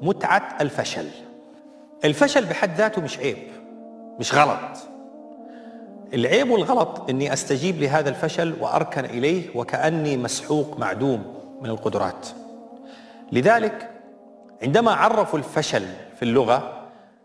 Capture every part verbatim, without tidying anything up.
متعة الفشل. الفشل بحد ذاته مش عيب، مش غلط. العيب والغلط إني أستجيب لهذا الفشل وأركن إليه وكأني مسحوق معدوم من القدرات. لذلك عندما عرفوا الفشل في اللغة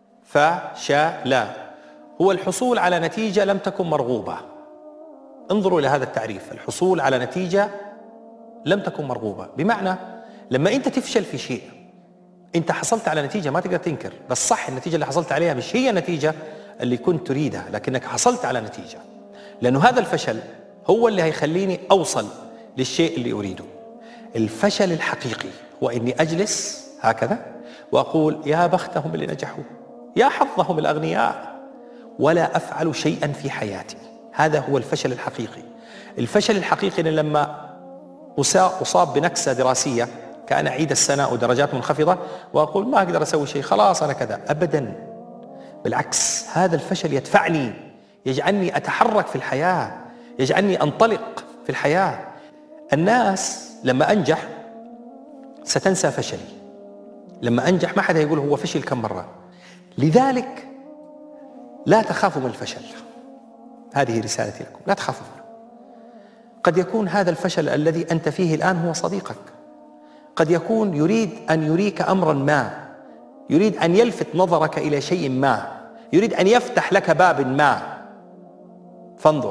فشل هو الحصول على نتيجة لم تكن مرغوبة. انظروا إلى هذا التعريف، الحصول على نتيجة لم تكن مرغوبة، بمعنى لما أنت تفشل في شيء أنت حصلت على نتيجة ما تقدر تنكر، بس صح النتيجة اللي حصلت عليها مش هي النتيجة اللي كنت تريدها، لكنك حصلت على نتيجة، لأنه هذا الفشل هو اللي هيخليني أوصل للشيء اللي أريده. الفشل الحقيقي هو إني أجلس هكذا وأقول يا بختهم اللي نجحوا، يا حظهم الأغنياء، ولا أفعل شيئا في حياتي. هذا هو الفشل الحقيقي. الفشل الحقيقي إن لما أصاب بنكسة دراسية كأن أعيد السنة ودرجات منخفضة وأقول ما أقدر أسوي شيء، خلاص أنا كذا. أبدا، بالعكس، هذا الفشل يدفعني، يجعلني أتحرك في الحياة، يجعلني أنطلق في الحياة. الناس لما أنجح ستنسى فشلي، لما أنجح ما حدا يقول هو فشل كم مرة. لذلك لا تخافوا من الفشل، هذه رسالتي لكم، لا تخافوا منه. قد يكون هذا الفشل الذي أنت فيه الآن هو صديقك، قد يكون يريد أن يريك أمرا ما، يريد أن يلفت نظرك إلى شيء ما، يريد أن يفتح لك باب ما، فانظر.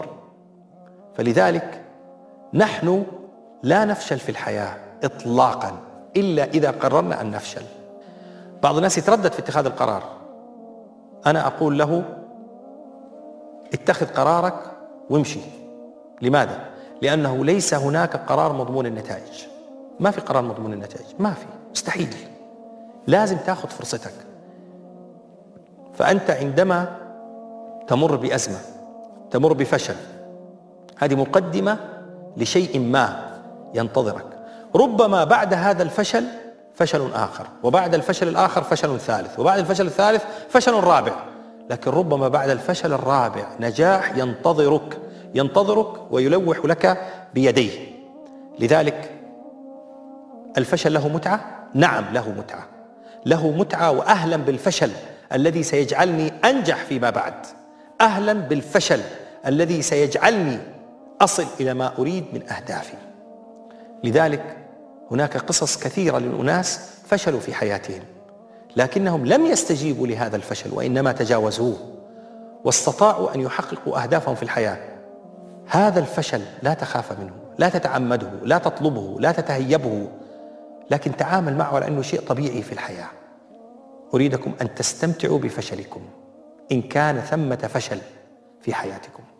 فلذلك نحن لا نفشل في الحياة إطلاقا إلا إذا قررنا أن نفشل. بعض الناس يتردد في اتخاذ القرار، أنا أقول له اتخذ قرارك وامشي. لماذا؟ لأنه ليس هناك قرار مضمون النتائج. ما في قرار مضمون النتائج، ما في، مستحيل. لازم تأخذ فرصتك. فأنت عندما تمر بأزمة، تمر بفشل، هذه مقدمة لشيء ما ينتظرك. ربما بعد هذا الفشل فشل آخر، وبعد الفشل الآخر فشل ثالث، وبعد الفشل الثالث فشل رابع، لكن ربما بعد الفشل الرابع نجاح ينتظرك ينتظرك ويلوح لك بيديه. لذلك الفشل له متعة؟ نعم له متعة، له متعة، وأهلا بالفشل الذي سيجعلني أنجح فيما بعد، أهلا بالفشل الذي سيجعلني أصل إلى ما أريد من أهدافي. لذلك هناك قصص كثيرة للأناس فشلوا في حياتهم، لكنهم لم يستجيبوا لهذا الفشل وإنما تجاوزوه واستطاعوا أن يحققوا أهدافهم في الحياة. هذا الفشل لا تخاف منه، لا تتعمده، لا تطلبه، لا تتهيبه، لكن تعامل معه على أنه شيء طبيعي في الحياة. أريدكم أن تستمتعوا بفشلكم إن كان ثمة فشل في حياتكم.